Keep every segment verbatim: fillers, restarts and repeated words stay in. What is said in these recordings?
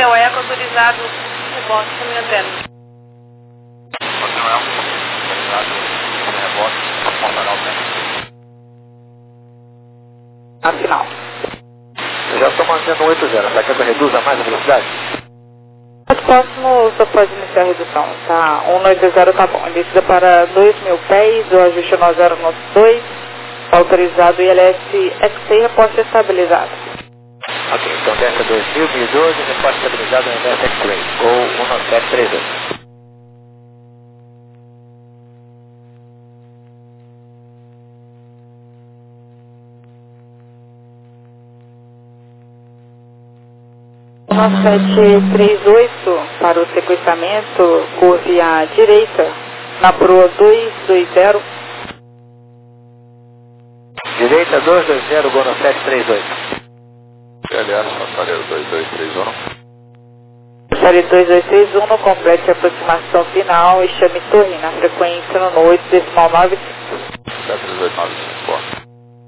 Hotel Eco autorizado rebote caminho antena. Hotel Eco autorizado rebote ponta na final. Eu já estou mantendo oito zero, será que eu reduza mais a velocidade? O próximo só pode iniciar a redução, tá? cento e oitenta tá bom. Descida para dois mil pés, o ajuste no zero nove dois, autorizado I L S X-Ray, reposta estabilizado. Ok, então desce dois mil, mil e doze, reposta estabilizado no I L S X-Ray, ou cento e sete trinta e oito. cento e sete trinta e oito para o sequenciamento, curve à direita, na proa dois dois zero. Direita dois dois zero, Gol no sete três oito. P L S, passageiro dois dois três um. Passageiro dois dois três um, complete a aproximação final e chame torre na frequência no oito decimal nove cinco. sete três oito nove cinco, boa.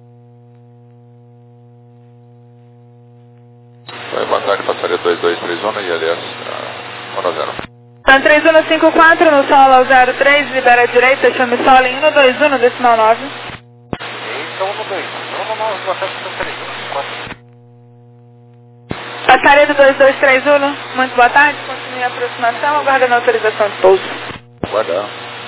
Boa tarde, passageiro dois dois três um, I L S um zero. Então três um cinco quatro no solo zero três, libera a direita, chame solo em um dois um, decimal nove. Então um dois um, vamos lá, boa tarde, passageiro quatro. Passageiro dois dois três um, muito boa tarde, continue a aproximação, aguardando a autorização de pouso. Guardar.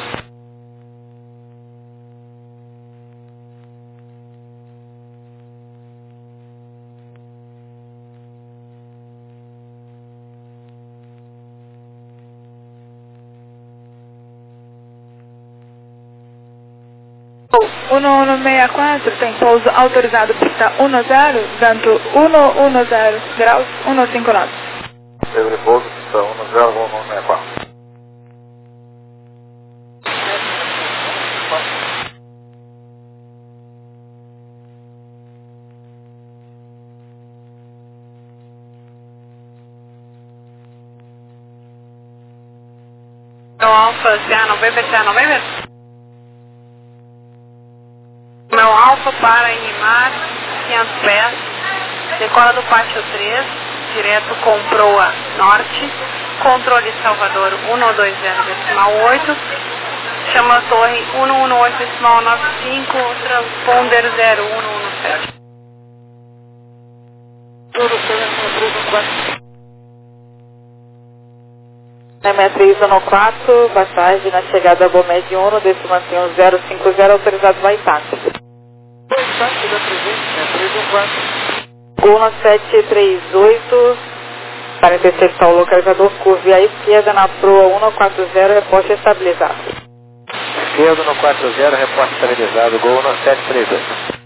um um seis quatro tem pouso autorizado pista um zero, vento um um zero graus um cinco nove. Livre pouso, pista um zero, voo um seis quatro. Então Alfa C A noventa, C A noventa. Meu Alfa para em mar, quinhentos pés, decola do pátio três, direto com proa norte, controle Salvador um dois zero decimal oito, chama a torre um um oito decimal nove cinco, transponder zero um um sete. Tudo certo, três um quatro. seis três um quatro, passagem na chegada a Gomed um, desse mantém o zero cinco zero, autorizado vai táxi. Dois táxis da presente, três um quatro. Gol sete três oito, para interceptar o localizador, curve à esquerda na proa um quatro zero, reposta estabilizado. Esquerdo no quatro zero, reposta estabilizado, Gol no sete três oito.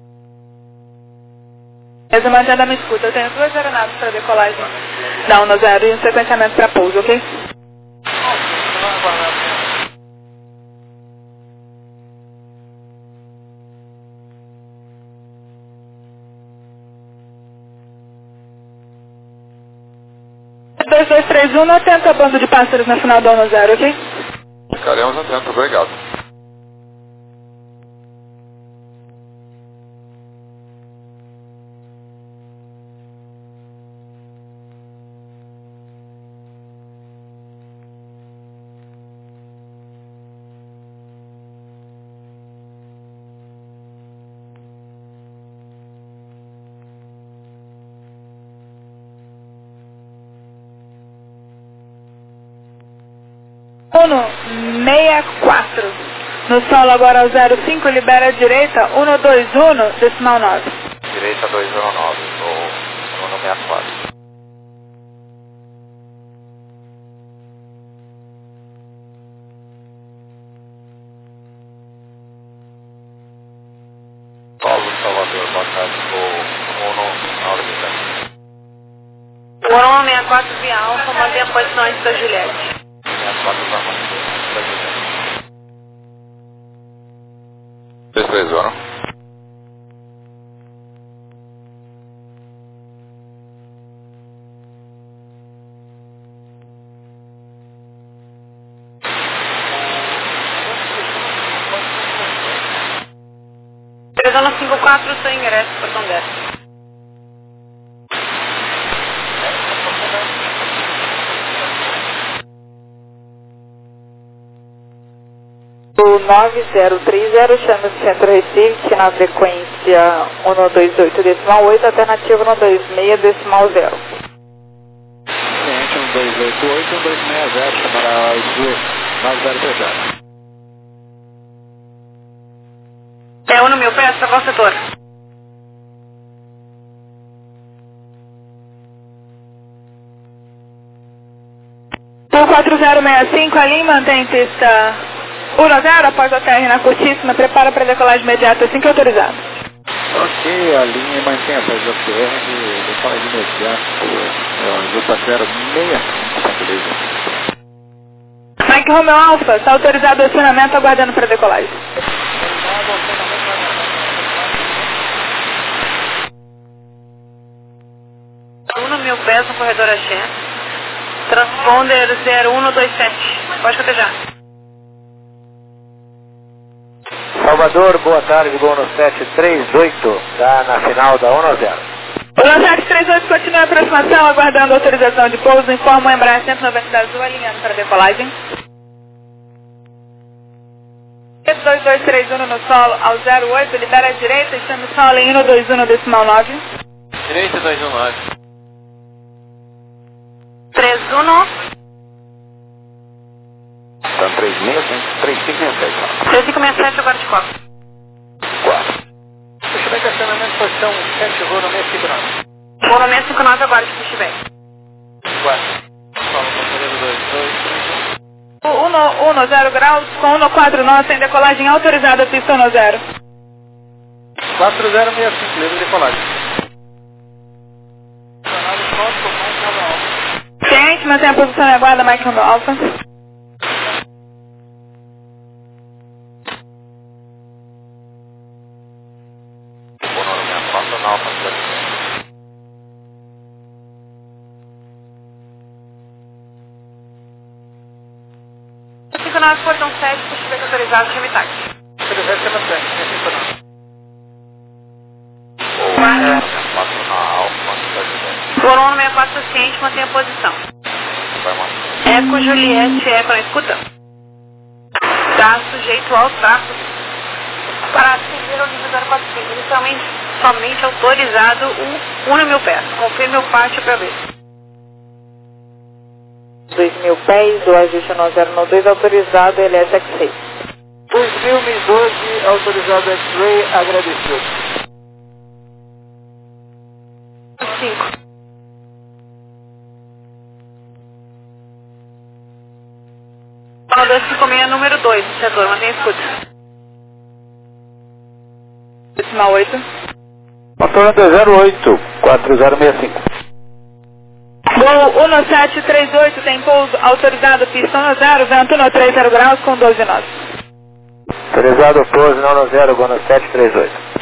Eu mantendo a minha escuta, eu tenho duas aeronaves para decolagem da um zero e um sequenciamento para pouso, ok? dois dois três um, atenta bando de pássaros na final da um zero, ok? Ficaremos atentos, obrigado. um seis quatro. No solo agora ao zero cinco, libera a direita, um dois um, decimal nove. Direita dois zero nove, ou no sessenta e quatro. Paulo, Salvador, boa tarde, ou no na hora de tempo. um seis quatro via alfa, mantém a posição antes da Juliette. sessenta e quatro para mais. três três um. três um cinco quatro, seu ingresso, portão dez. nove zero três zero, chame o centro Recife na frequência cento e vinte e oito decimal oito, alternativa cento e vinte e seis decimal zero. Cliente um dois oito oito, um dois seis zero, chamará as duas nove zero três zero. É Uno mil pés para qual setor? Por quatro zero seis cinco, a linha mantém pista um zero após a T R na curtíssima, prepara para decolagem imediata assim que autorizado. Ok, a linha mantém a fase da T R, decolagem imediata, Jupa zero seis cinco, beleza. Mike Romeo Alpha, está autorizado o acionamento, aguardando para decolagem. Uno mil pés no corredor Axé. Transponder zero um dois sete. Pode cotejar. Salvador, boa tarde, voo no sete três oito, tá na final da um zero. O sete três oito continua a aproximação, aguardando autorização de pouso, informa o Embraer cento e noventa Azul, alinhando para decolagem. dois dois três um no solo ao zero oito, libera a direita e chama o solo em cento e vinte e um decimal nove. Direita dois um nove. três um. São três seis cinco, três cinco seis sete. três cinco seis sete, agora de copo. quatro. Pushback acionamento, posição sete, voo no seis cinco nove. Vou no seis cinco nove agora de pushback. quatro. Fala, companheiro dois dois três um. um zero graus com cento e quarenta e nove, sem decolagem autorizada, pista um zero. quatro zero seis cinco, livre decolagem. Cliente, mantém a posição e aguarda, Mike Romeo Alpha. cinco nove, portão sete, pushback autorizado, chame táxi. Coroa sessenta e quatro ciente, mantém a posição. Eco Juliette, Eco na escuta. Está sujeito ao tráfego para atender o nível zero quatro cinco. Inicialmente, somente autorizado o Uno mil pés. Confirme o pátio para ver. dois mil pés, o ajuste no zero no dois, autorizado, L S X seis. dois mil e doze, autorizado X-Ray, agradecido. cinco. Fala dois cinco seis, número dois, no setor, mantém a escuta. Decimal oito. Motor dois zero oito, quatro zero seis cinco. Voo um sete três oito, tem pouso autorizado, pista um zero, vento no três zero graus com doze nós. Autorizado pouso no zero, voo no sete três oito.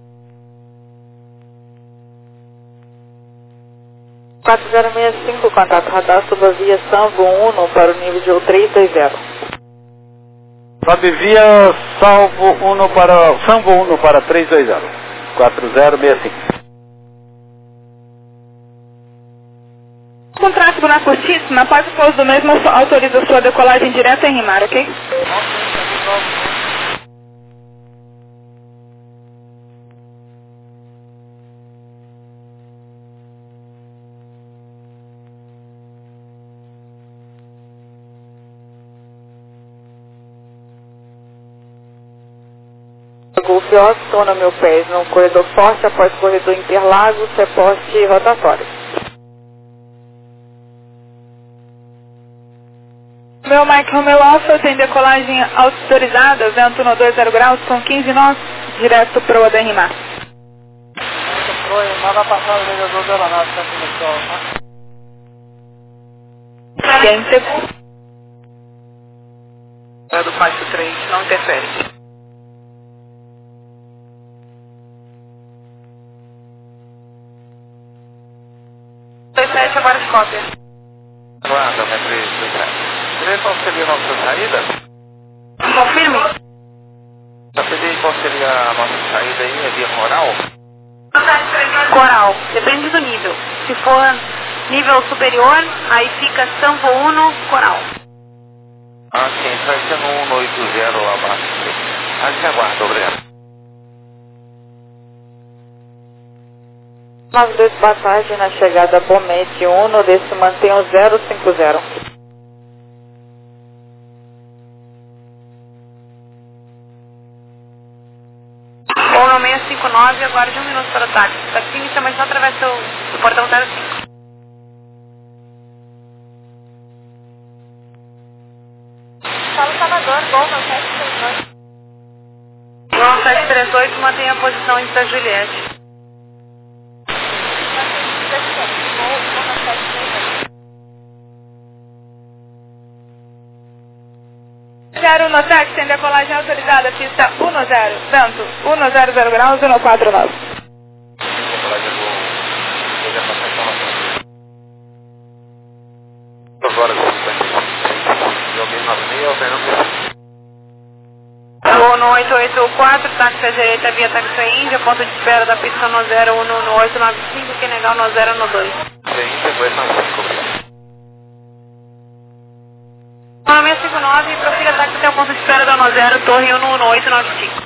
quatro zero seis cinco, contato radar, suba via Sanvo um para o nível de três dois zero. Sobe via Salvo um para, Sanvo um para três dois zero, quatro zero seis cinco. Com tráfego na curtíssima, após o pouso do mesmo, autoriza sua decolagem direta em Rimar, ok? Golf Oscar, Uno mil pés no corredor forte, após corredor Interlagos, reporte rotatório. Meu Mike Romeo Alpha tem decolagem autorizada, vento no dois zero graus com quinze nós, direto para o Adenrimar. Gente. É do Pátio três, não interfere. dois sete, agora de cópia. Guarda, três dois sete. Qual seria a nossa saída? Confirme. Saber qual seria a nossa saída aí, é via Coral? Coral, depende do nível. Se for nível superior, aí fica Sanvo um, Coral. Ah, sim, está sendo um oito zero abaixo. A gente aguarda, obrigado. nove dois, boa tarde, na chegada Bomete um, desse mantém o zero cinco zero. Ou no seis cinco nove, agora de um minuto para o táxi. O taxista, mas só atravessa o, o portão zero cinco. Fala Salvador, Gol no sete três oito. Gol sete três oito, mantém a posição em Santa Juliette. zero no sete, tem decolagem autorizada, pista um zero, vento um zero zero graus, um quatro nove. Agora, Gol no oito oito quatro, táxi à direita via táxi Índia, ponto de espera da pista no zero um no oito nove cinco, que negar no zero no dois. No seis cinco nove, prossiga táxi até o ponto de espera da no zero, torre um no oito nove cinco.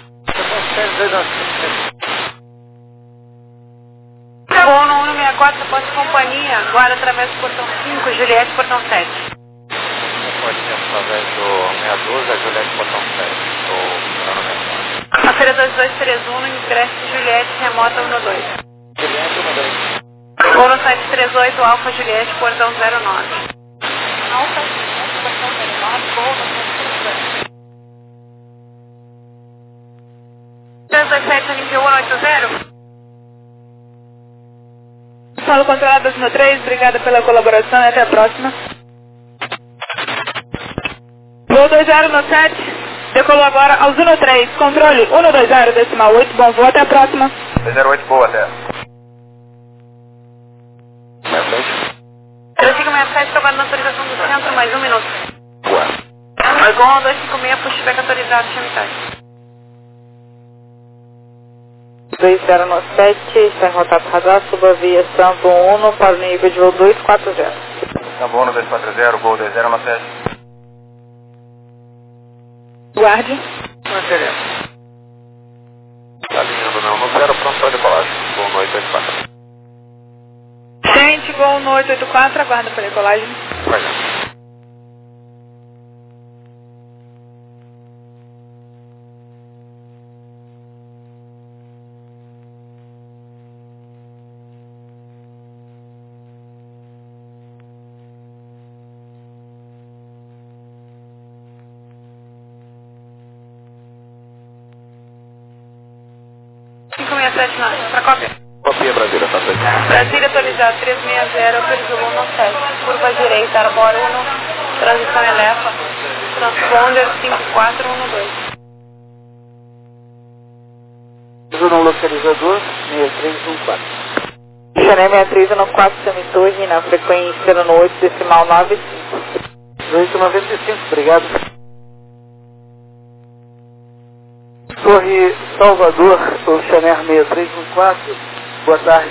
Gol no um no seis quatro, ponto de companhia, agora através do portão cinco, Juliette, portão sete. Pode ser através do seis doze, a Juliette, portão sete. A feira dois dois três um, ingresso Juliette, remota um no dois. Juliette, um no dois. Gol no sete três oito, Alfa Juliette, portão zero nove. Alfa Juliette, portão zero nove, Gol no sete três oito. três dois sete, Olimpia um oito zero. Fala controladas no três, obrigada pela colaboração e até a próxima. Gol dois zero no sete, decolou agora ao Zuno três, controle um dois zero, decimal oito, bom voo, até a próxima. zero oito, boa, até. três cinco seis sete, trabalhando na autorização do centro, mais um minuto. Boa. Vai Gol dois cinco seis, pushback autorizado, chamitage. dois zero no sete, está em contato radar, suba via Santo um para o nível de voo dois quatro zero. Tá bom, no dois quatro zero, Gol dois zero no sete. Guarde. Manteremos. Tá alinhando não no zero, pronto para decolagem. Gol no oito oito quatro. Gente, Gol no oito oito quatro, aguarda para decolagem. Vai lá. cinco seis sete, para cópia. Copia Brasília, tá certo. Brasília atualizado três seis zero, autorizou Gol no sete. Curva direita, arbora um, transição Elefa, transponder cinco quatro um dois. Zuno localizador seis três um quatro. Xané seis três um quatro, semitorre na frequência no oito, decimal nove cinco. oito noventa e cinco, obrigado. Torre Salvador, o Xané seis três um quatro, boa tarde.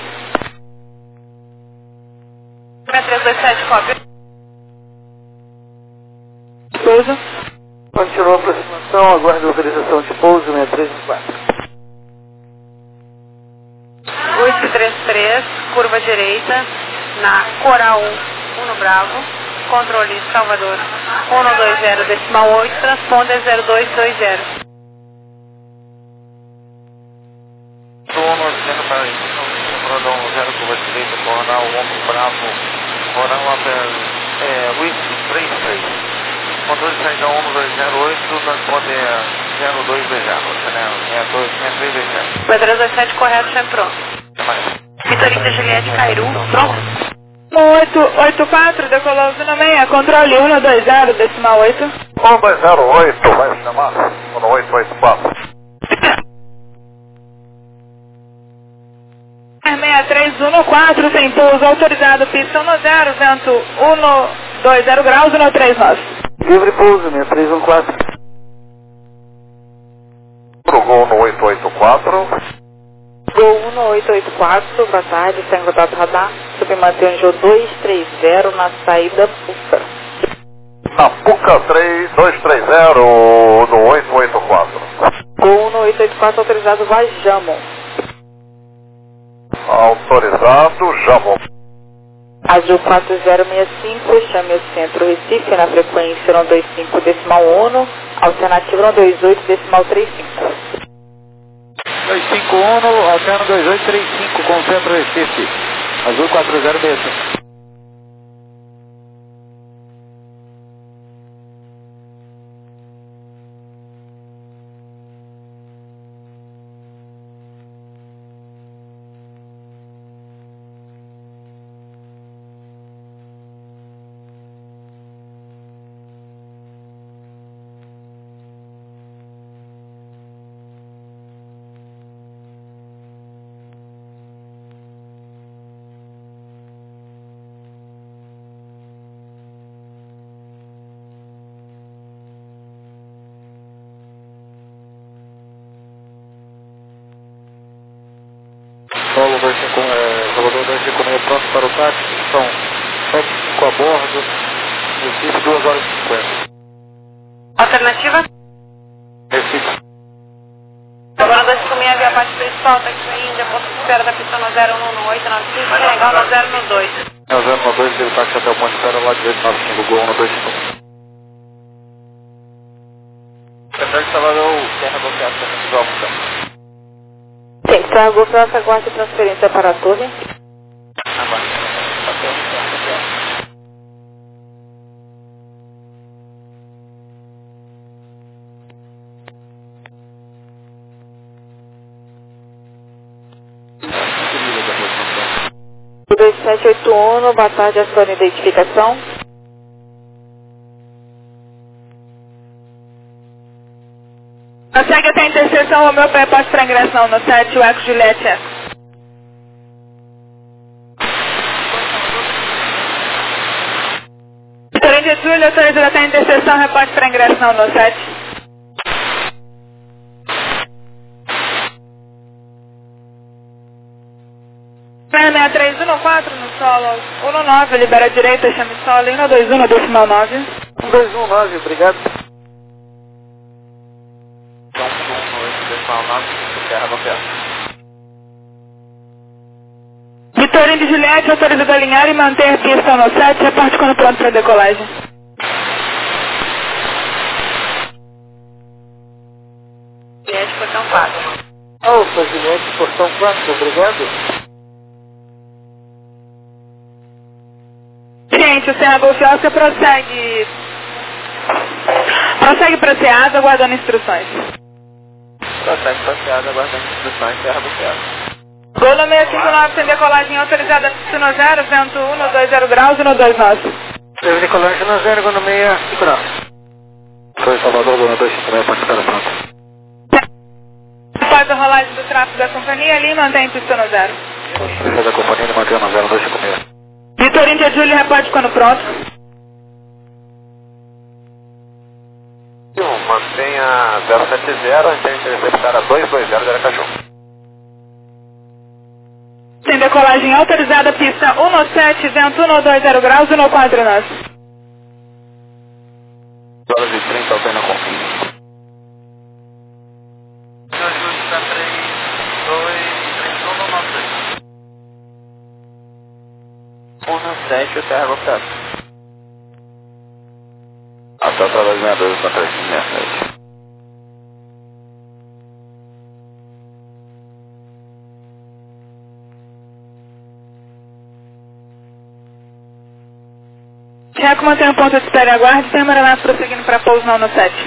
seis três dois sete, cópia. Pouso. Continua a aproximação, aguarda a autorização de pouso seis três um quatro. oito três três, curva direita, na Coral um, um no Bravo, controle Salvador um dois zero, decimal oito, transponder zero dois dois zero. Dono, dizendo para isso, Coronel zero, curva direita, Coronel um Bravo, Coronel até Whisky três três. Controle saída um dois zero oito, transponder zero dois dois zero, seis dois três dois zero. seis três dois sete, correto, já é pronto. Vitorita Juliette, Cairu, pronto. oito oito quatro, decolou Zuno seis, controle um dois zero, decimal oito. um dois zero oito, vai chamar, no oito oito quatro. seis três um quatro, sem pouso, autorizado, pista um zero, vento um dois zero graus, um três nove. Livre pouso seis três um quatro. Pro Gol no oito oito quatro. Gol um oito oito quatro, boa tarde, está em contato radar, submantém o dois três zero na saída Búfalo. Apuca três dois três zero no oito oito quatro. Gol no oito oito quatro autorizado, vai Jamon. Autorizado, Jamon. Azul quatro zero seis cinco, chame o centro Recife na frequência um dois cinco decimal um, alternativa um dois oito decimal trinta e cinco. dois cinco um, alterno dois oito três cinco com centro Recife. Azul quatro zero seis cinco. Solo dois cinco um, é, Salvador dois cinco um pronto para o táxi, são sete cinco a bordo, Recife duas horas e cinquenta. Alternativa? Recife. Agora dois cinco seis, via parte principal, táxi Índia, ponto de espera da pista no zero um no oito nove cinco, legal no zero no dois. É o zero um dois, ele táxi até o ponto de espera lá de oito nove cinco, Gol um dois cinco um. Prefere Salvador, terra bloqueada, vamos. Sim, cargo para essa guarda de transferência para a torre. dois sete oito um, boa tarde, a sua identificação. Consegue até a interseção Romeu Pé, posto para ingressão no sete, o Eco Juliette. Vitorino de Júlio, autorizado até a interseção, reporte para ingressão no sete. seis seis três um quatro no solo, um nove, libera a direita, chame solo, um dois um, decimal nove. um dois um nove, obrigado. Vitorino de Juliette, autorizado a alinhar e manter a pista no sete, reporte quando pronto para decolagem. Juliette, portão quatro. Alfa, Juliette, portão quatro, obrigado. Gente, o Serra Golf Oscar prossegue. Prossegue para Ceasa, aguardando instruções. Prossegue para Ceasa, aguardando instruções, Serra Golf Oscar. Gol no seis cinco nove, sem decolagem autorizada, pista no zero, vento um no dois zero graus e no dois nove. Teve decolagem no zero, gol no seis cinco nove. Foi Salvador, gol no dois cinco nove, pode ficar pronto. Após a rolagem do tráfego da companhia, ali mantém pista no zero. Pista da companhia, ele mantém no zero, dois cinco seis. Vitorino de Júlio, reporte quando pronto. Mantenha zero sete zero, a gente interceptar a dois dois zero de Aracaju. Sem decolagem autorizada, pista um no sete, vento um no dois zero graus e no quatro nove. Horas e trinta, altena com fim. três dois três um nove três. um no sete, o Terra Golf. Até através de dois para três sete sete. Checo mantém o ponto de espera e aguarde, tem amarelado prosseguindo para pouso não no sete.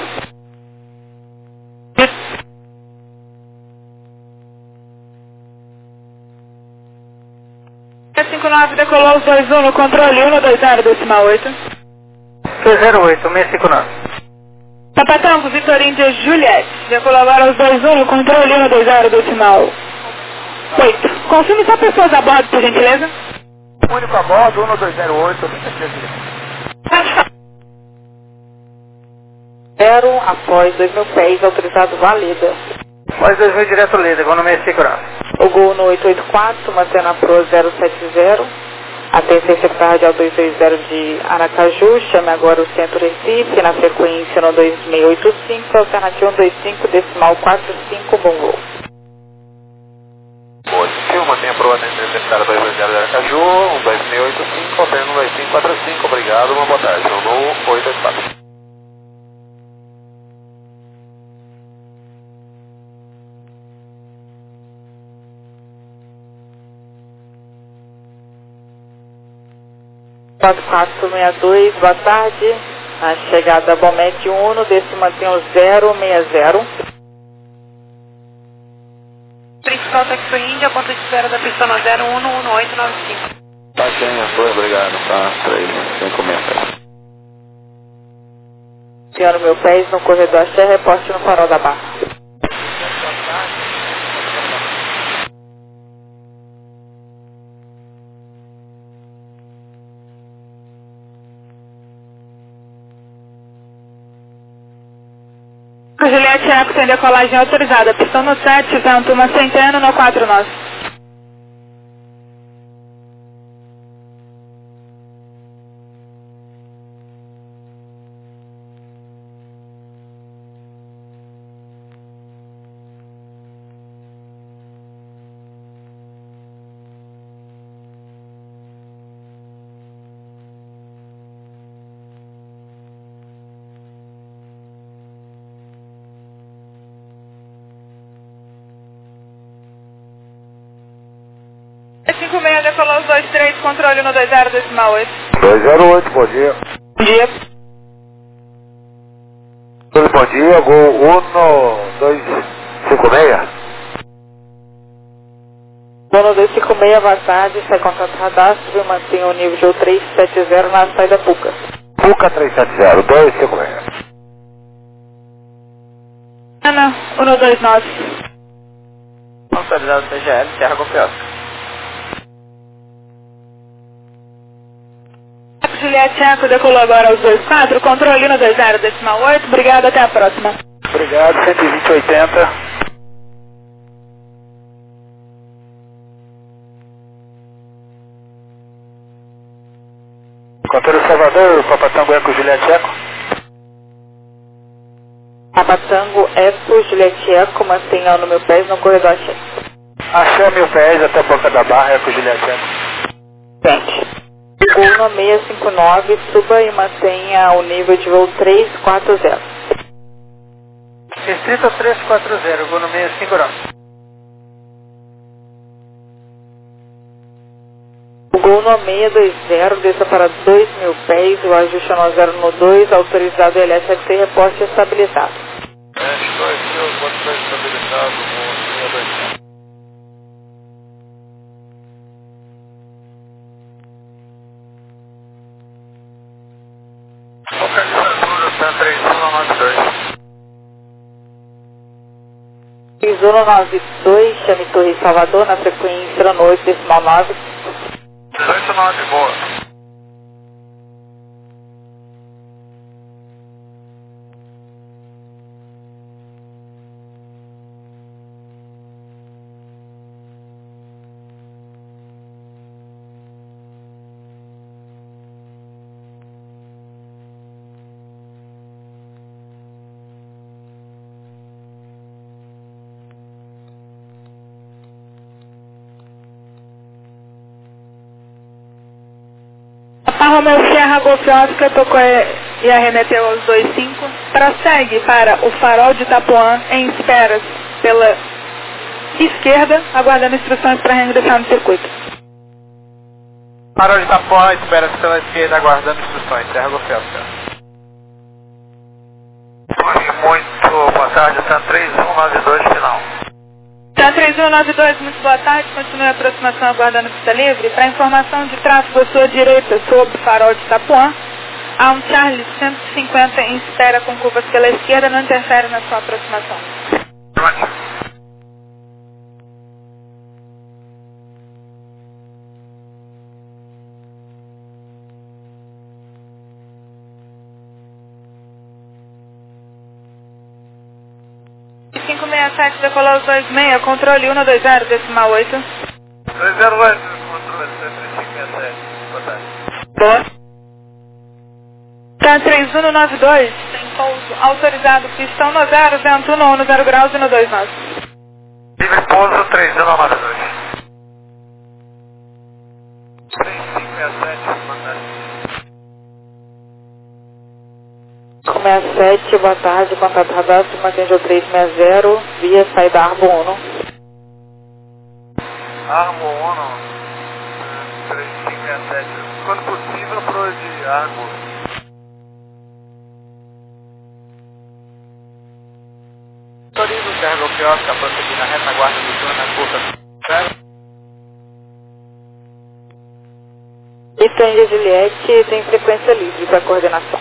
seis cinco nove decolou os dois um no controle um no dois zero decimal oito. seis zero oito, seis cinco nove. Papatango, Vitorino de Juliette, decolou agora os dois um no controle um no dois zero decimal oito. Confirme só pessoas a bordo, por gentileza. Único a bordo, um no dois zero oito, certeza. Zero após dois mil pés, autorizado válida. Após dois mil direto líder, gol no seis cinco nove. O gol no oito oito quatro, mantendo a Pro zero sete zero. Atendência para a Radial duzentos e vinte de Aracaju, chame agora o Centro Recife, na sequência no dois seis oito cinco, alternativa um dois cinco, decimal quatro cinco, bom voo. Positivo, mantenha para o atendente para dois dois zero de Aracaju, um dois seis oito cinco, alternativa um dois cinco quatro cinco, obrigado, uma boa tarde, no oito dois quatro. quatro quatro seis dois, boa tarde. A chegada Bomete Uno, desse mantém o zero seis zero. Principal Taxi Índia, ponto de espera da pista no zero um um oito nove cinco. Tá quem? Foi, obrigado. Tá, três, sem comentário. Senhor Meu Pés, no corredor Axé, reporte no Farol da Barra. Juliette Eco tem decolagem autorizada. Pistão no sete, vento uma centena no quatro nove. cinco seis decolou os dois três, controle no dois zero decimal oito. dois zero oito, bom dia. Bom dia. Tudo bom dia, gol um dois cinco seis. Dono dois cinco seis, boa tarde, sai contato cadastro e mantenha o nível de três sete zero na saída Puca. Puca três sete zero, dois cinco seis. Ana, um dois nove. Autorizado C G L, Serra Confiança. Juliette Eco decolou agora os dois quatro, controle no dois zero decimal oito, obrigado, até a próxima. Obrigado, cento e vinte oitenta. Controle Salvador, Papatango Eco, Juliette Eco. Papatango Eco, Juliette Eco, mantenha no Meu Pés no corredor Axé. Axé Mil Pés até a Boca da Barra, Eco, Juliette Eco. Gente. Gol no seis cinco nove, suba e mantenha o nível de voo três quatro zero. Distrito três quatro zero, gol no seis cinco nove. O gol no seis dois zero, desça para dois mil pés, o ajuste no zero no dois, autorizado L S F C, reporte estabilizado. S dois mil, quatro dois estabilizado, gol seis dois zero. Localizatura San três um nove dois. três um nove dois, chame Torre Salvador, na frequência no oito decimal nove. dezoito nove, boa. A Romeu Sierra Golf Oscar tocou e arremeteu aos dois cinco. Prossegue para o Farol de Itapuã em esperas pela esquerda, aguardando instruções para reingressar no circuito. Farol de Itapuã, espera pela esquerda, aguardando instruções. Serra Golf Oscar. Muito boa tarde, San três um nove dois, final. San três um nove dois, muito boa tarde. Continue a aproximação aguardando pista livre. Para informação de tráfego à sua direita sobre o Farol de Itapuã, há um Charlie cento e cinquenta em espera com curvas pela esquerda, não interfere na sua aproximação. Ótimo. cinco seis sete, decolou os dois seis, controle um dois zero decimal oito. dois zero oito, controle cento e cinquenta e sete. Boa. Tá três um nove dois, tem pouso autorizado, pistão no zero, vento um no zero graus e no dois nove. Livre pouso três um nove dois. três cinco seis sete, boa tarde. cinco seis sete, boa tarde, contato radar, se mantém o três seis zero, via saída Arbo Uno. Armo Uno, três cinco seis sete. Quando possível, pro de Argo. Autoriza o Serra Golfiosca a prosseguir na retaguarda do turno na curta zero. E Tango Juliette tem frequência livre para coordenação.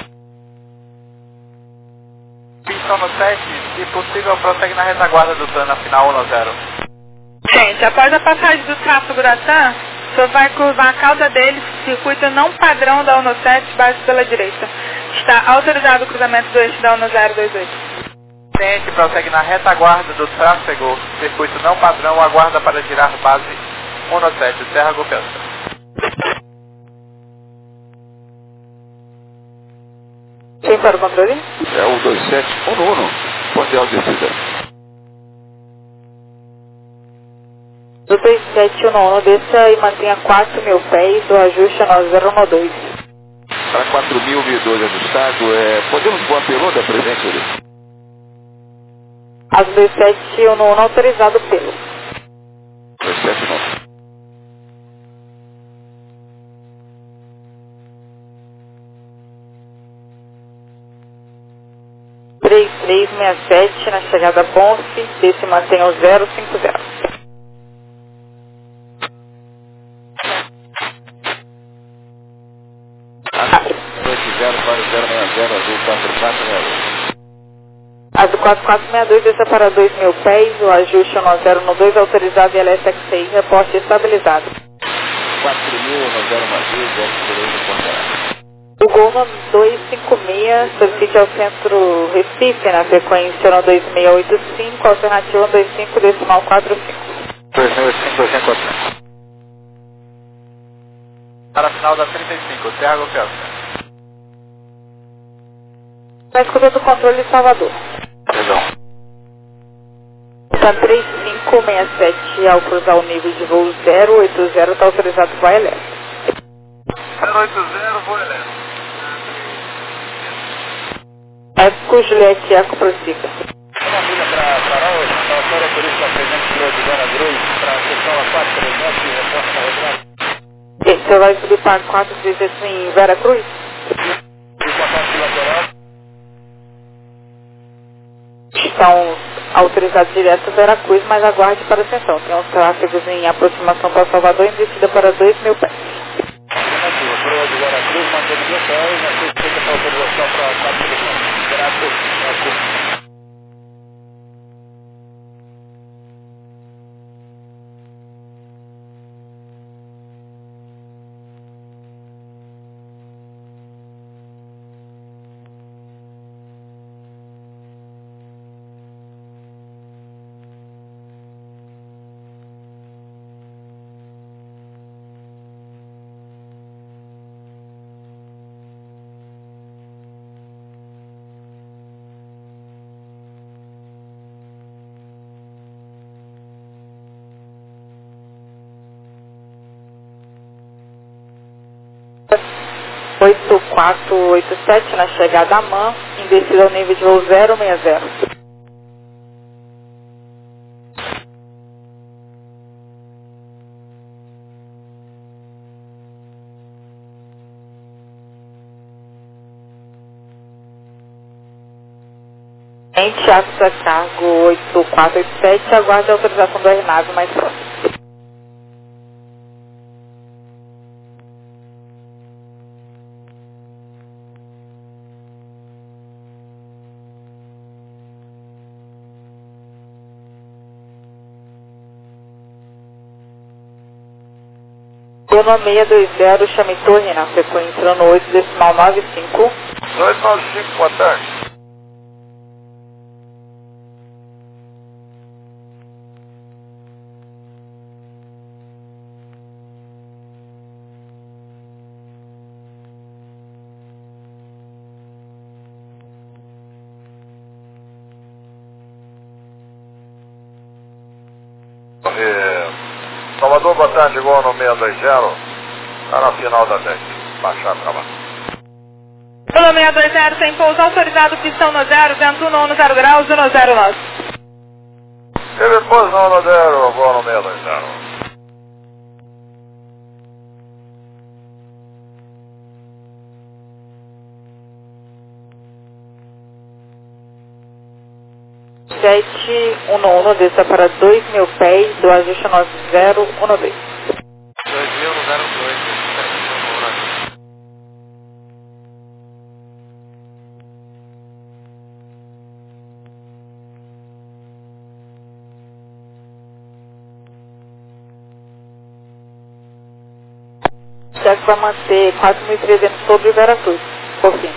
Pistão no sete, se possível, prossegue na retaguarda do turno na final um zero. Gente, após a passagem do tráfego da TAM, o senhor vai curvar a cauda dele, circuito não padrão da Uno sete, base pela direita. Está autorizado o cruzamento do eixo da Uno zero dois oito. Cliente prossegue na retaguarda do tráfego, circuito não padrão, aguarda para girar base um sete, Serra Golfiosca. Quem para o controle? É o dois sete um um, Portel descida. Do dois sete um um, desça e mantenha quatro mil pés, o ajuste é nove zero um dois. Para quatro mil, mil e doze ajustado, é, podemos voar pelota presente ali? As dois sete um um autorizado pelo. dois sete um. três três seis sete na chegada Ponce, desse mantenha o zero cinco zero. dois zero quatro zero seis zero, azul quatro quatro zero. Azul quatro quatro seis dois, desça para dois mil pés, o ajuste é nove zero um dois autorizado e L S X seis, reporte estabilizado. quatro mil, nove zero um dois, zero três, portal. O Goma dois cinco seis, solicite ao centro Recife, na frequência no dois seis oito cinco, alternativa dois cinco, decimal quatro cinco. dois seis oito cinco, dois cinco quatro cinco. Para a final da trinta e cinco, Serra Golfiosca. Na escuta do controle de Salvador. Perdão. Está três cinco seis sete, ao cruzar o nível de voo zero oito zero, está autorizado para a elétrica. zero oito zero, voo elétrico. Eco Juliette Eco prossiga. Uma milha para Farol, instalatória turística presente de Rodriana Cruz, para a seção A quatro três nove, reporte para Rodriana. Você vai subir para quatro vezes em Vera Cruz? E contato lateral. Estão autorizados direto a Vera Cruz, mas aguarde para a ascensão. Tem uns tráfegos em aproximação para Salvador em descida para dois mil pés. Alternativa, Proa de Vera Cruz, mantendo duas horas, na sexta para autorização para a quatro três nove. Graças. oito quatro oito sete na chegada a Man, em descida ao nível de voo zero seis zero. Ente Axa Cargo oito quatro oito sete, aguarde a autorização do aeronave mais próximo. Uno seis dois zero, chame torre na frequência no oito decimal nove cinco. dois nove cinco, boa tarde. Salvador, boa tarde, igual no seis dois zero, está na final da dez, baixar para baixo. Pelo seis dois zero, sem pouso autorizado, pistão no zero, vento no no zero graus, no zero nove. Ele pôs no no zero, igual no seis dois zero. sete um um, desça para dois mil pés, do ajuste nove zero um dois. dois mil no zero dois, Cheque vai manter quatro mil e trezentos sobre Veracruz, por fim.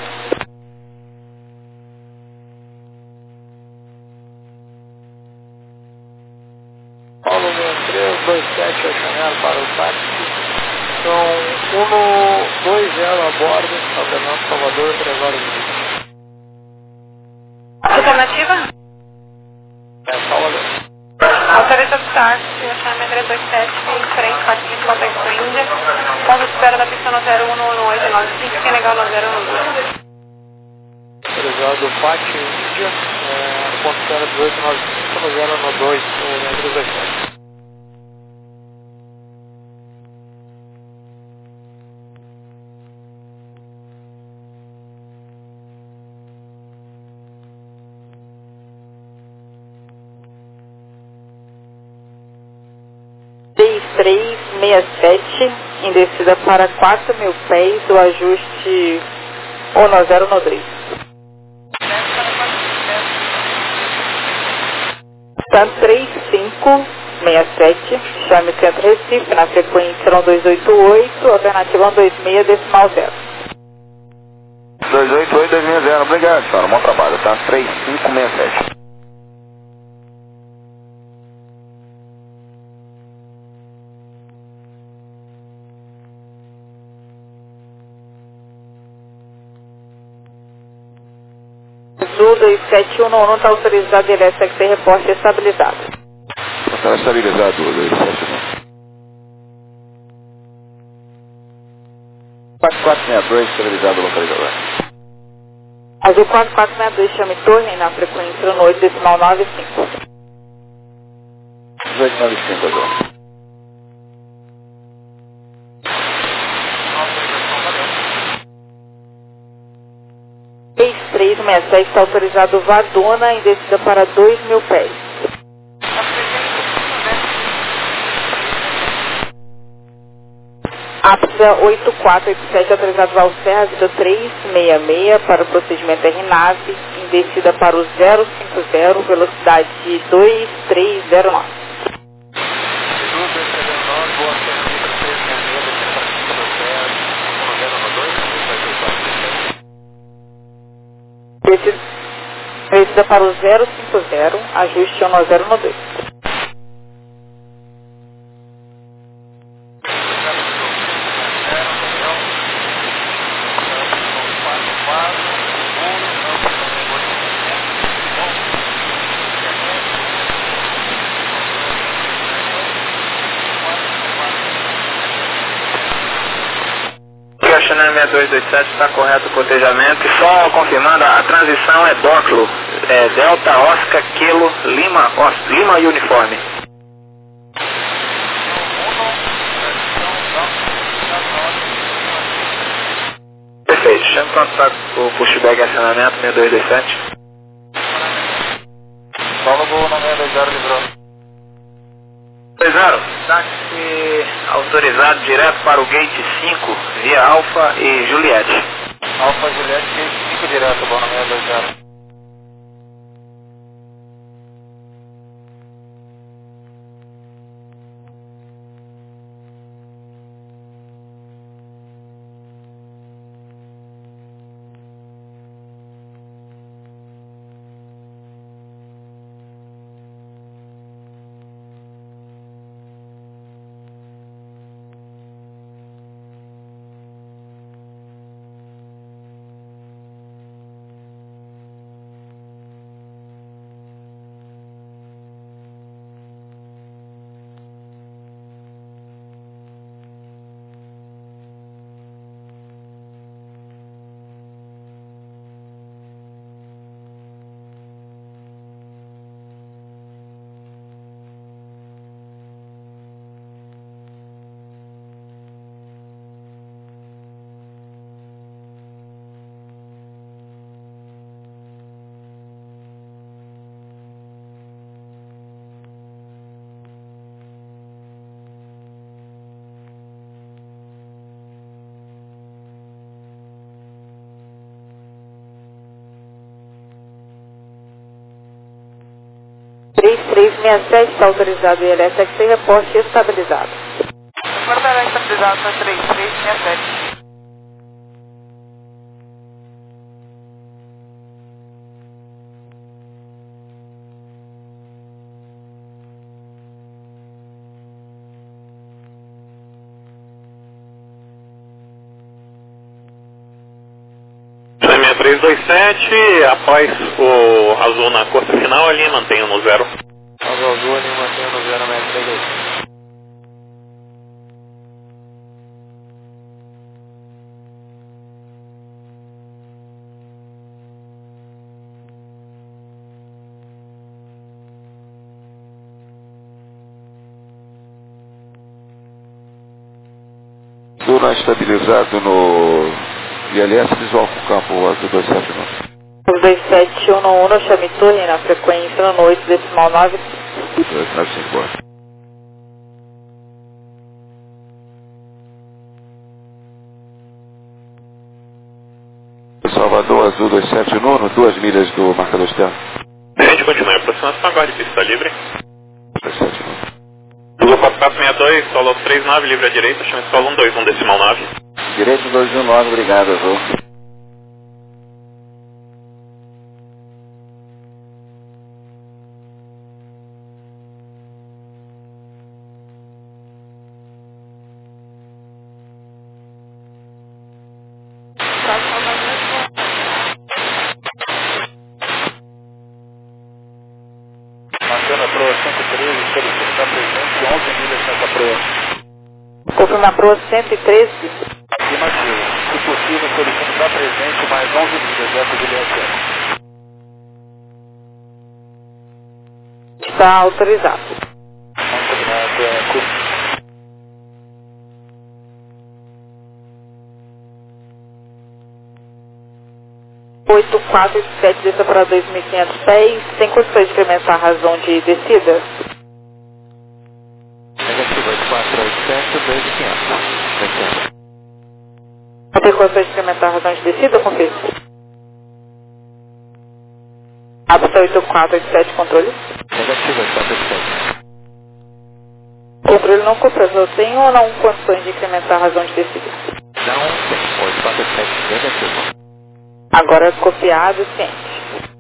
Paulo três dois sete a Chanel para o táxi. São um dois zero a bordo, Fernando Salvador, três horas e vinte. Alternativa? É, Salvador. Autoriza o táxi, o Chanel três dois sete, em frente, quatro mil quilômetros Índia. Ponto de espera da pista no zero um um oito nove cinco, que é legal no zero um dois. Autorizado Pátio Índia, é, ponto zero dezoito nove cinco no zero um dois, o três dois sete. seis três seis sete, em descida para quatro mil pés, do ajuste um zero um três. Stand três cinco seis sete, chame Centro Recife, na sequência um dois oito oito, alternativa um dois seis, decimal zero. dois oito oito dois seis zero, obrigado, senhora, bom trabalho, tá? três cinco seis sete. Azul dois sete um um está autorizado direto a ser reporte estabilizado. Está estabilizado, dois sete um. quatro quatro seis dois, estabilizado localizador. Azul quatro quatro seis dois, chame Torre na frequência no oito decimal nove cinco. dezoito nove cinco agora. seis três seis sete está autorizado Vadona em descida para dois mil pés. APSA oito quatro oito sete autorizado Valserra, vida três seis seis para o procedimento R nave em descida para o zero cinco zero, velocidade dois três zero nove. Descida para o zero cinco zero, ajuste um zero um dois. A Chanel seis dois dois sete está correto o cotejamento, e só confirmando, a transição é Doclo, é Delta Oscar Kilo Lima, Os, Lima Uniforme. Perfeito, chame contato o pushback acionamento seis dois dois sete. Paulo Gol no seis dois zero, livrou. dois zero, táxi autorizado direto para o Gate cinco, via Alfa e Juliette. Alfa Juliette, gate cinco direto, bom no seis dois zero. três três seis sete está autorizado I L S X C reporte estabilizado. Guardará estabilizado para três três seis sete. seis três dois sete, após o azul na curta final ali, mantenha no zero. Azul azul ali, mantenha no zero, seis três dois sete. Zona estabilizado no I L S visual com campo azul dois sete nove. dois sete um um no chame torre na frequência no oito decimal nove. dois nove cinco. Salvador azul dois sete nove, duas milhas do marcador externo. A gente continua a aproximação agora de pista livre. dois sete nove. Google quatro quatro seis dois, solo três nove, livre à direita, chame solo um dois um decimal nove. Direito dois um nove, obrigado, azul. Mantendo a proa cento e treze, solicito estar presente onze milhas nessa proa. Confirma a proa cento e treze. Afirmativo. Se possível, solicito estar presente mais onze milhas dessa de I L S X. Está autorizado. Muito obrigado, é, curso. oito quatro sete desça para dois mil e quinhentos pés. Tem condições de incrementar a razão de descida? Negativo, oito quatro oito sete, dois mil e quinhentos. Não tem condições de incrementar a razão de descida, confirma? Apta oito quatro oito sete, controle. Negativo, oito quatro oito sete. Controle não comprovou. Tem ou não condições de incrementar a razão de descida? Não tem, oito quatro oito sete, negativo. Agora copiado, ciente.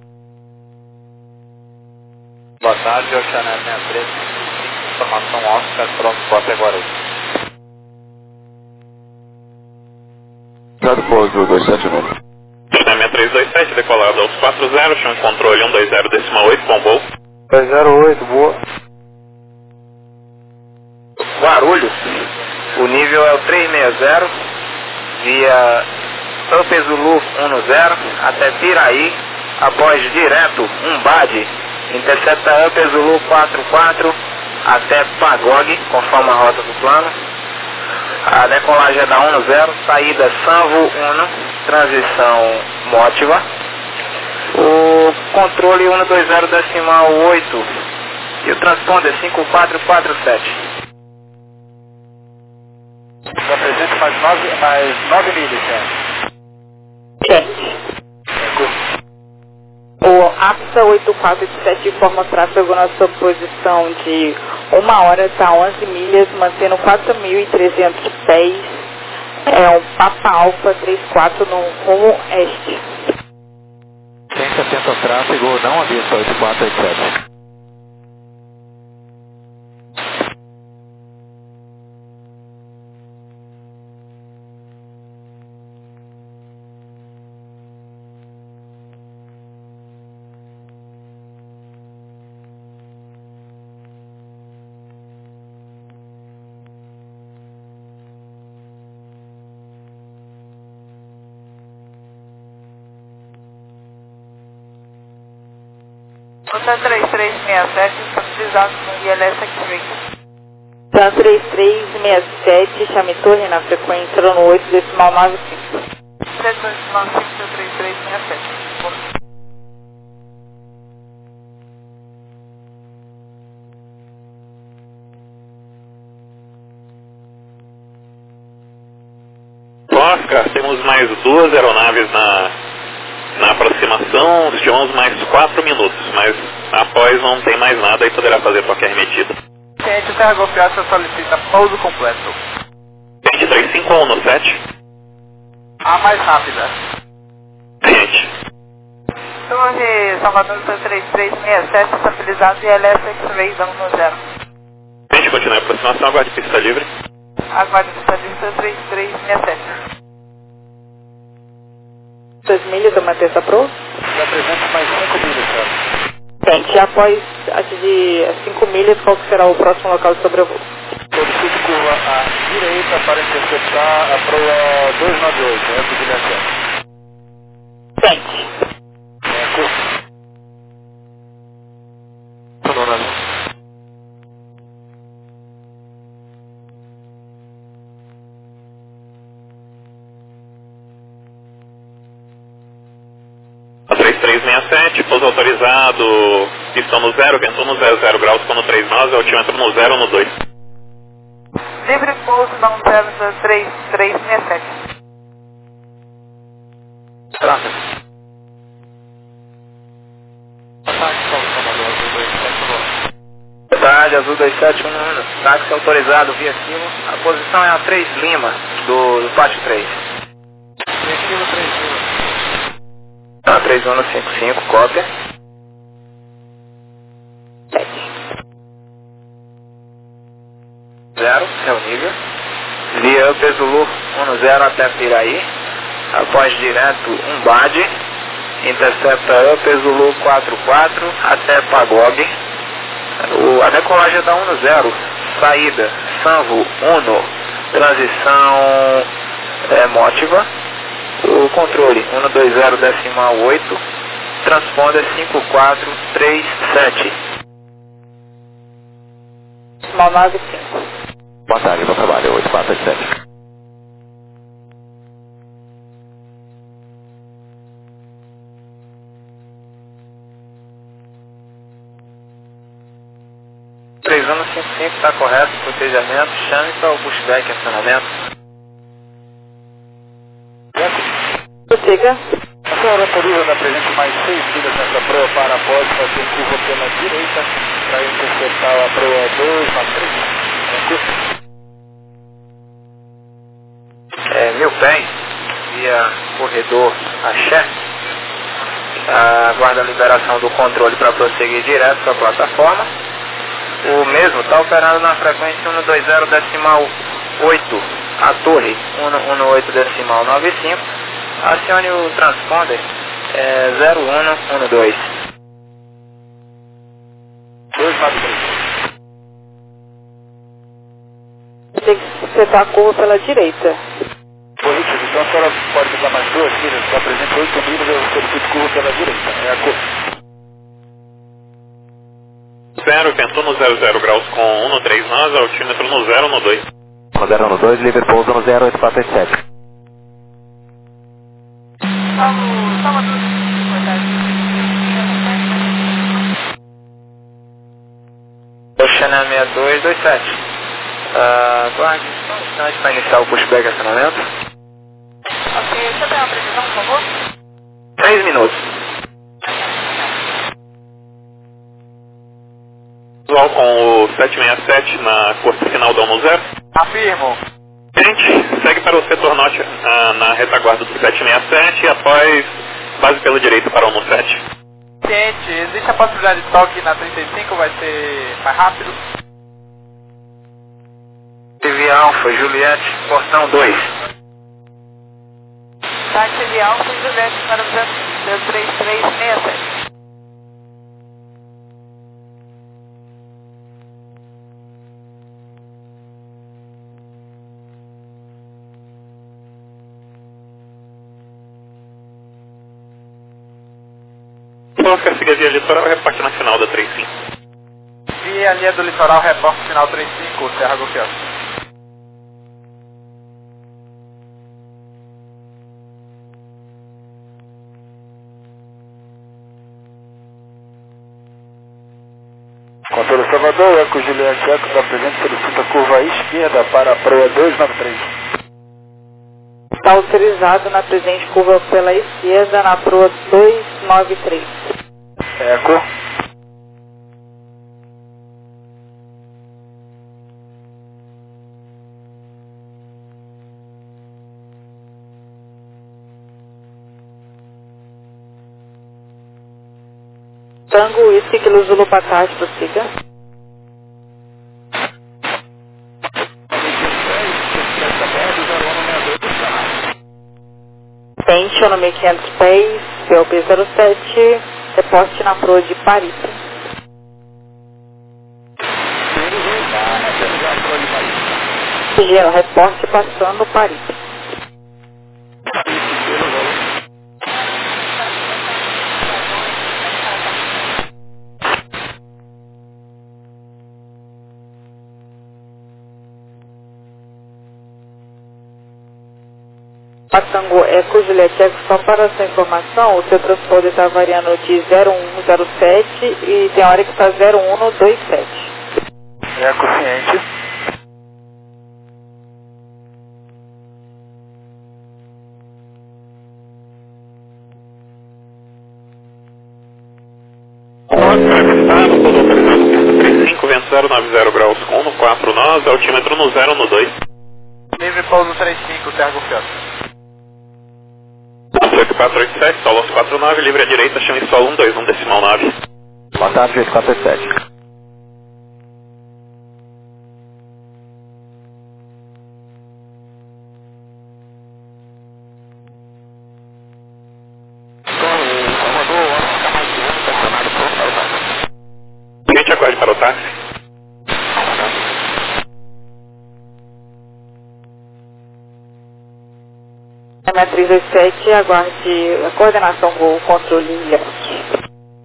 Boa tarde, Oceana sessenta e três, informação Oscar, pronto, pode agora aí. Obrigado, pouso dois sete nove. Sessenta três dois sete, decolado aos quatro zero, chão de controle um dois zero decimal oito, com voo. dois zero oito, boa. Guarulhos, o nível é o trezentos e sessenta, via Upper Zulu um zero até Piraí, após direto um B A D, intercepta Upper Zulu quatro quatro até Pagog, conforme a rota do plano. A decolagem é da um zero, saída Sanvo um, transição Motiva. O controle um dois zero decimal oito e o transponder cinco quatro quatro sete. Está presente mais nove, mais nove milhas, gente. Gente. O APSA oito quatro oito sete informa o tráfego na sua posição de uma hora, está onze milhas, mantendo quatro mil e trezentos pés. É um Papa Alfa trinta e quatro no rumo este. Ciência atento ao tráfego, não avisa oito quatro oito sete. Rota três três seis sete, estabilizado no I L S X-Ray. Tá três três seis sete, chame torre na frequência no oito decimal nove cinco. sete dois nove cinco três três seis sete. Oscar, temos mais duas aeronaves na, na aproximação, estimamos mais quatro minutos, mas Após não tem mais nada e poderá fazer qualquer medida. Cliente Serra Golf Alfa solicita pouso completo. Cliente três cinco um no sete. A mais rápida. Cliente. Torre Salvador três três seis sete, estabilizado e L S X-Ray dando no zero. Cliente, continue a aproximação, aguarde pista livre. Aguarde pista livre três três seis sete. Dois milhas do Matheus Pro. Já apresenta mais cinco milhas, senhora. Gente, após atingir cinco milhas, qual que será o próximo local de sobrevoo? Solicito curva à direita para interceptar a proa dois nove oito, né, do Guilherme. Gente. É, curva. A três três seis sete, pouso autorizado, pistão no zero, vento no zero, zero graus, com no três nove, altímetro no zero no dois. Livre pouso não zero três três seis sete. Trata. Ataque Salvador azul dois sete um. Boa tarde, Azul dois sete um um. Táxi autorizado via cima. A posição é a três Lima, do, do pátio três. três Lima, três Lima. A três um cinco cinco, cópia. Zero, é o nível. Via Pesulu um zero até Piraí. Após direto um B A D. Intercepta Pesulu quatro quatro até Pagog. O, a decolagem é da um zero. Saída Sanvo Uno. Transição é, Motiva. O controle um dois zero decimal oito. Transponder cinco quatro três sete. Decimal nove cinco. Boa tarde, bom trabalho, oito quatro sete. três um cinco cinco está correto, protejamento, chame para o pushback, acionamento. Prossiga. A senhora autoriza da presente mais seis milhas nessa proa para após fazer curva pela direita para interceptar a proa dois nove três. É, mil pés, via corredor Axé. Aguarda a liberação do controle para prosseguir direto para a plataforma. O mesmo está operando na frequência um dois zero decimal oito, a torre um um oito decimal nove cinco. Acione o transponder é, zero um um dois. dois nove três. Tem que setar a curva pela direita. Positivo, então a senhora pode usar mais duas milhas, está presente oito milhas, eu solicito curva pela direita. É a curva. zero, vento no zero, zero graus com um no três nove, altímetro no zero no dois. No zero no dois, livre pouso no zero oito quatro sete. Salvador, Oceana seis dois dois sete. Aguarde só um instante para iniciar o pushback acionamento. ok, você tem uma previsão, por favor? Três minutos. Visual com o sete seis sete na curta final da um zero. Afirmo. Gente, segue para o setor norte ah, na retaguarda do sete seis sete e após base pela direita para um sete. Cliente, existe a possibilidade de toque na trinta e cinco, vai ser mais rápido? T V Alfa, Juliette, portão dois. Táxi de Alfa e Juliette para o três três seis sete. Coloca a siga via litoral e reparte na final da trinta e cinco. Via a linha do litoral, reporte final trinta e cinco, Serra Golf Alfa. Controle Salvador, Eco Juliette Eco está presente, solicita curva à esquerda para a proa dois nove três. Está autorizado na presente curva pela esquerda na proa dois nove três. Eco. Tango Whisky Kilo Zulu Patate, prossiga. Pension, mil e quinhentos pés, P O P zero sete, reporte na proa de Paripe. Sigilo, reporte passando Paripe. Tango Eco Juliette Eco, só para sua informação, o seu transporte está variando de zero um zero sete e tem hora que está zero um dois sete. Eco ciente. trinta e cinco, vento zero nove zero graus com no quatro nove, altímetro no zero no dois. Livre pouso trinta e cinco, terra confiança. oito quatro oito sete, solo quatro nove, livre à direita, chama em solo um dois um decimal nove. Boa tarde, oito quatro oito sete. Gente, aguarde para o táxi. Matriz dois sete, aguarde a coordenação com o controle Yankee.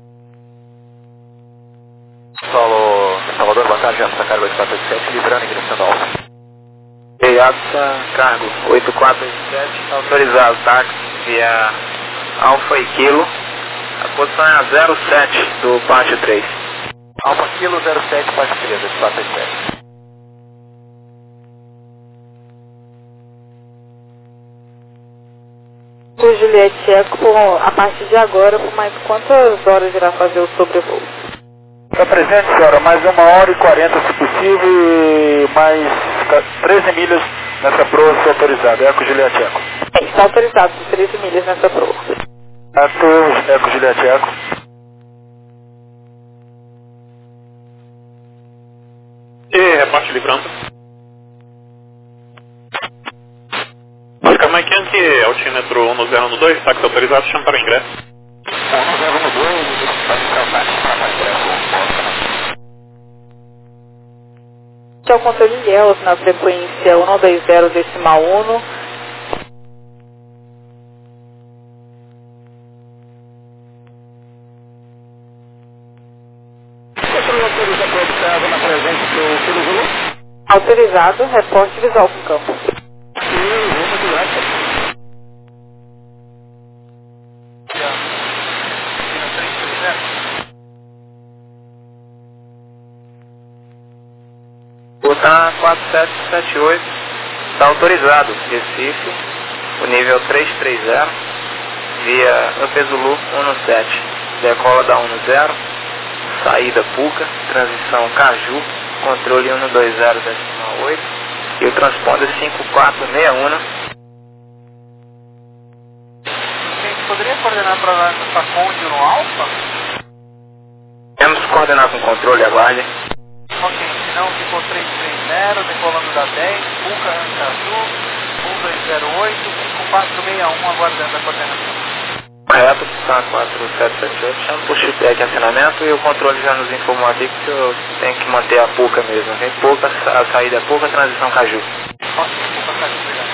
Solo Salvador, boa tarde, Alfa Cargo oito quatro oito sete, livrando em direção ao Alfa. E Alfa Cargo oito quatro oito sete, autorizado táxi via Alfa e Kilo. A posição é a zero sete do pátio três. Alfa Kilo zero sete, pátio três, oito quatro oito sete. O Juliette Eco, a partir de agora, por mais quantas horas irá fazer o sobrevoo? Está presente, senhora, mais uma hora e quarenta se possível e mais treze milhas nessa proa autorizada. Eco Juliette Eco. É, está autorizado por treze milhas nessa proa. Ato Eco Juliette Eco. E reporte livrando. Oscar Mike Yankee, altímetro um no zero no dois, táxi autorizado, chama para o ingresso. um no zero no dois, para o táxi para o ingresso. Este é o controle Ilhéus na frequência um dois zero decimal um. Controle autorizado observa na presença do Kilo Zulu. Autorizado, reporte visual com campo. Botar quatro sete sete oito, está autorizado, Recife, o nível trezentos e trinta, via Ampezulu um sete, decola da um zero, saída Puca, transição Caju, controle um dois zero decimal oito, e o transponder cinco quatro seis um. Gente, poderia coordenar para nós para Conde no Alfa? Temos que coordenar com o controle, aguarde. Ok, senão ficou trezentos e trinta, decolando da dez, Puca, Ancazu, um dois zero oito, cinco quatro seis um, aguardando a coordenação. Correto, está quatro sete sete oito, chama por chipback acionamento e o controle já nos informou aqui que eu tenho que manter a Puca mesmo. Tem pouca, a saída é pouca, transição Caju. Ok, Puca, Caju, obrigado.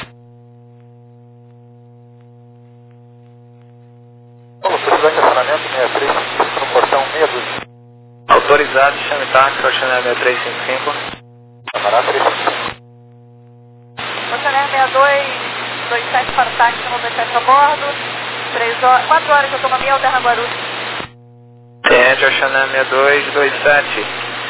Alô, precisando de acionamento sessenta e três, no portão meia dúzia. Autorizado, chame táxi, Oceaner seis três cinco cinco. Camarada trezentos e cinquenta e cinco. Oceaner sessenta e dois, vinte e sete para o táxi, noventa e sete a bordo. três horas, quatro horas de autonomia, Alterra Guarulhos. Ciente, Oceaner sessenta e dois, vinte e sete.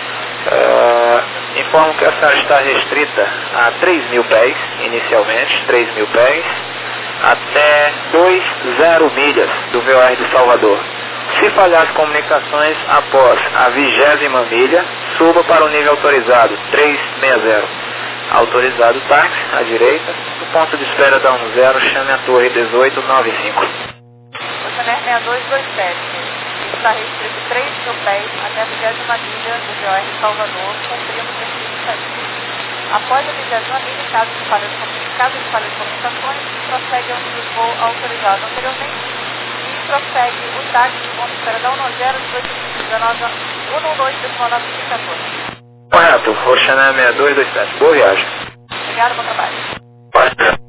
Uh, informo que a senhora está restrita a três mil pés, inicialmente, três mil pés, até dois zero milhas do V O R de Salvador. Se falhar as comunicações após a vigésima milha, suba para o nível autorizado, trezentos e sessenta. Autorizado táxi, à direita, no ponto de espera da um zero, chame a torre dezoito noventa e cinco. Oceaner sessenta e dois, vinte e sete. está restrito três mil pés até a vigésima milha do V O R Salvador, cumprindo o perfil de saída. Após a vigésima milha, em caso de falha de comunicação, de falha de comunicações, prossegue ao nível de voo autorizado anteriormente e prossegue o táxi de ponto de espera da um zero dezoito dezenove um um dois nove cinco quatorze. Correto, Oceanária seis dois dois sete. Boa viagem. Obrigado, bom trabalho. Pode.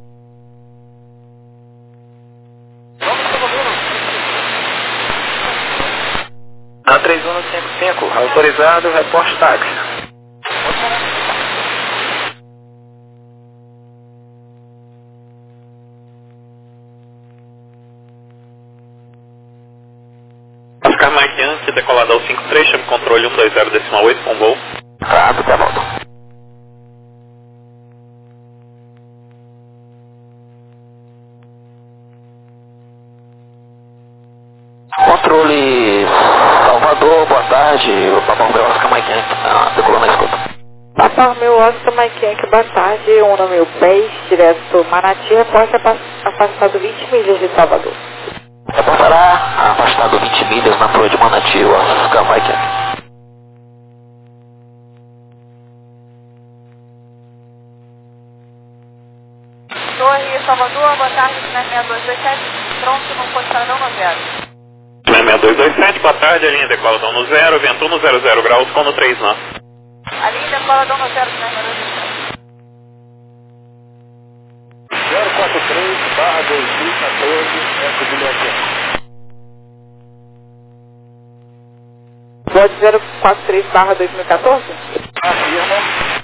A três um cinco cinco, autorizado, reporte táxi. Oscar Mike Yankee, decolado ao cinco três, chame controle um dois zero decimal oito com voo. Rápido, tá bom. Controle Salvador, boa tarde, o Papa Romeu Oscar Mike Yankee, ah, decolou na escuta. Papa Romeu Oscar Mike Yankee, boa tarde, um no mil pés, direto Manati, reporta afastado vinte milhas de Salvador. Reportará afastado vinte milhas na proa de Manati, Oscar Mike Yankee. Torre Salvador, boa tarde, seis dois dois sete, pronto no posicionamento no zero. seis dois dois sete, boa tarde, a linha decola da um zero, vento um zero zero graus, com no três nós. A linha decola da um zero, seis dois dois sete. zero quatro três barra dois mil e quatorze, Eco Juliette. Pode zero quatro três barra dois mil e quatorze? Afirma.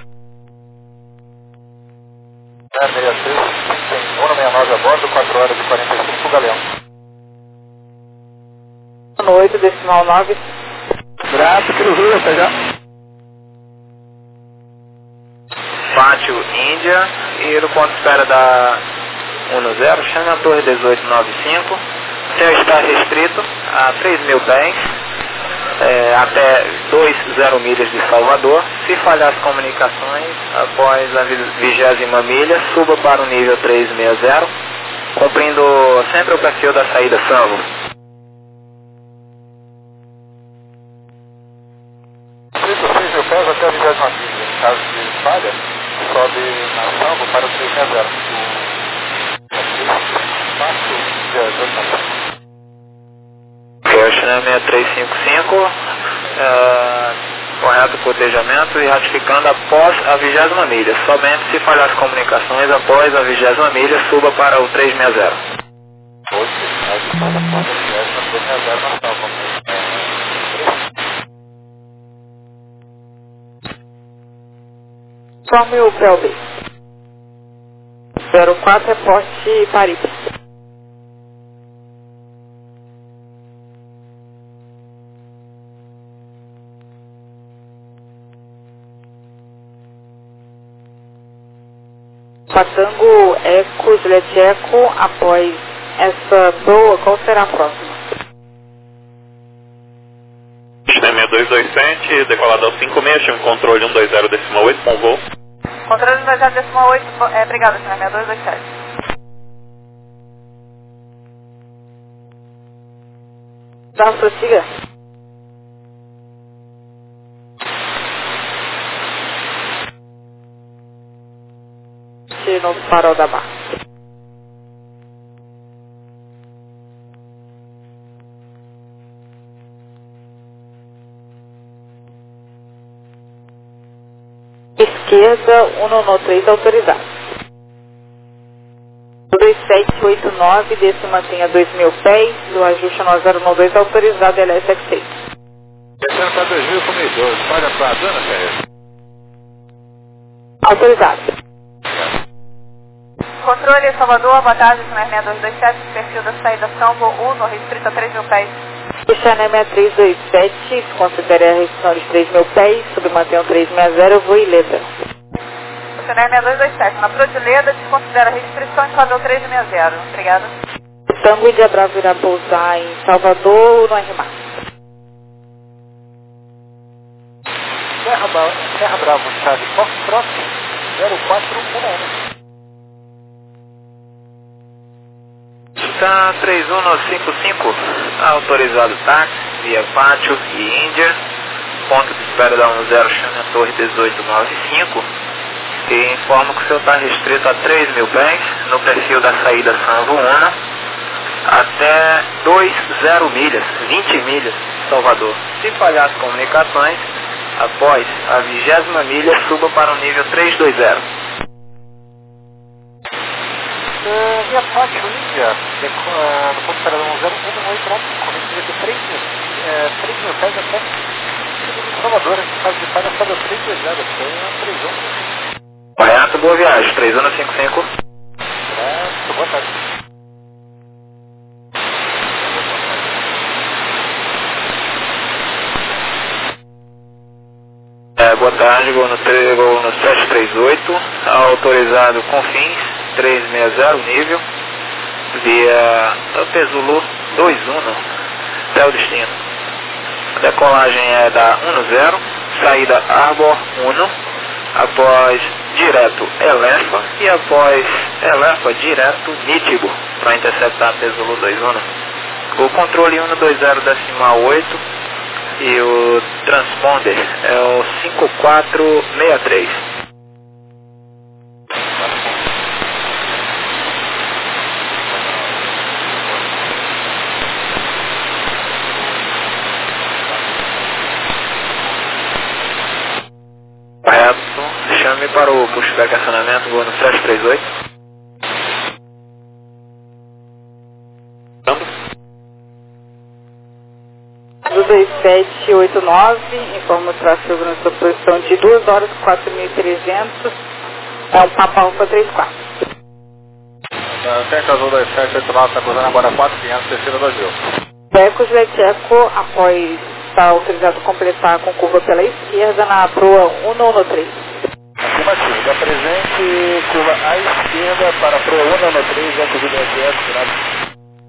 zero seis três, tem um seis nove a bordo, quatro horas e quarenta e cinco, Galeão. No oito decimal nove. Graças, cruzou, até já. Pátio Índia e no ponto de espera da um zero, chame a torre dezoito noventa e cinco. O céu está restrito a três mil pés, é, até vinte milhas de Salvador. Se falhar as comunicações, após a vigésima milha, suba para o nível trezentos e sessenta, cumprindo sempre o perfil da saída Salvo. seis mil pés até a vigésima milha. Em caso de falha, sobe na Salvo para o trezentos e sessenta. Fácil de ajuda. Oceanária seis três cinco cinco, uh, correto cotejamento e ratificando após a vigésima milha. Somente se falhar as comunicações após a vigésima milha, suba para o trezentos e sessenta. Hoje, a gente faz a porta de vigésima, trezentos e sessenta na Salvo. Tome o P L B. zero quatro, reporte Paripe. Patango Eco, Juliette Eco, após essa proa, qual será a próxima? seis dois dois sete, decolado ao cinco seis, chame controle um dois zero decimal oito com voo. Controle um dois zero decimal oito, é, obrigado, senhor, seis dois dois sete. Tá, prossiga. No farol da barra. Esquerda, um no três autorizado. dois sete oito nove, desse mantenha dois mil pés, do ajuste no zero um dois autorizado, L S X seis. Descendo para dois mil com mil e doze, falha para a Dana Ferreira. Autorizado. Controle Salvador, boa tarde, seis dois dois sete, perfil da saída São Uno, restrito a três mil pés. Oceanária seis três dois sete, considere a restrição de três mil pés, submantenham trezentos e sessenta, voo e letra. Oceanária seis dois dois sete, na Prodileda, desconsidera a restrição em fazer o trezentos e sessenta. Obrigada. O Tango Ilha Bravo irá pousar em Salvador, no R M A. Serra, Bravo, Serra Bravo, Charlie Foxtrot, zero quatro um um. Da três um cinco cinco, autorizado táxi, via Pátio e Índia, ponto de espera da um zero, chama a Torre dezoito noventa e cinco, e informo que o senhor está restrito a três mil pés, no perfil da saída Sanvo Una, até vinte milhas, vinte milhas, Salvador. Se falhar as comunicações, após a vigésima milha, suba para o nível trezentos e vinte. Uh, via Pátio Índia, uh, no ponto de espera da um zero, um oito nove, corrente de três mil pés até Salvador, a gente faz de falha só do trezentos e vinte, foi uma três um. Correto, boa viagem, três um cinco cinco. Correto, boa tarde. É, boa tarde, vou no, vou no sete três oito, autorizado com fins, trezentos e sessenta, nível, via Pesulu dois um, até o destino. A decolagem é da um zero, saída Arbor um, após direto Elefa e após Elefa direto Nítibo, para interceptar Pesulu dois um. O controle um dois zero decimal oito e o transponder é o cinco quatro seis três. Correto, chame para o pushback acionamento, vou no sete três oito. Do dois sete oito nove, informa o tráfego na sua posição de duas horas e quatro mil e trezentos, é um Papa Alfa trinta e quatro. Centro Azul dois sete oito nove, está cruzando agora quatro mil quinhentos, descida dois mil. Eco Juliette Eco, após estar autorizado a completar com curva pela esquerda na proa cento e treze. Afirmativo, da presente, curva à esquerda para a proa cento e treze, Eco Juliette Eco, virado.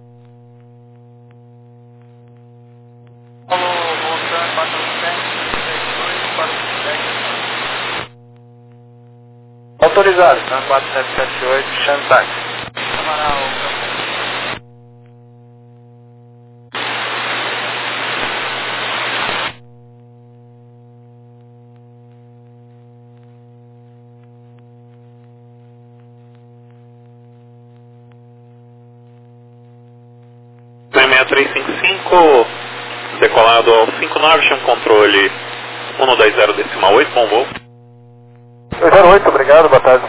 Autorizado, tá? quatro sete sete oito, chame táxi. seis três cinco cinco, decolado ao cinco nove, chama controle um dois zero decimal oito, bom voo. zero oito, obrigado, boa tarde.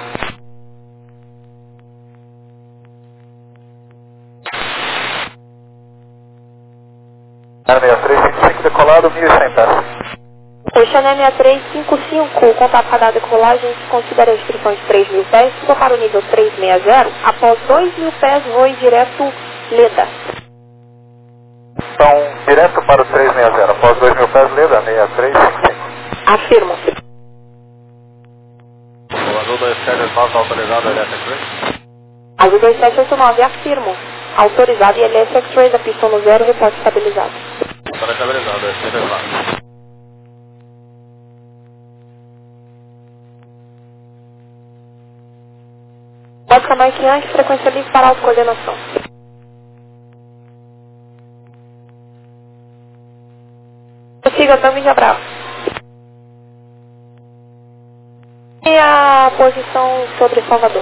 seis três cinco cinco, decolado, mil e cem pés. Oceané seis três cinco cinco, contato radar decolagem, considera a restrição de três mil pés, for para o nível trezentos e sessenta, após dois mil pés, voe direto Leda. Então, direto para o trezentos e sessenta, após dois mil pés, Leda, seis três cinco cinco. Afirmo. O Azul dois sete oito nove, autorizado, L S X-Ray. Azul dois sete oito nove, afirmo. Autorizado e L S X-Ray da pista no zero, reporte estabilizado. Para estabilizado, L S X-Ray. Vodka Mike Yankee, frequência livre para autocoordenação. Siga até o Mídia Bravo. E a posição sobre Salvador.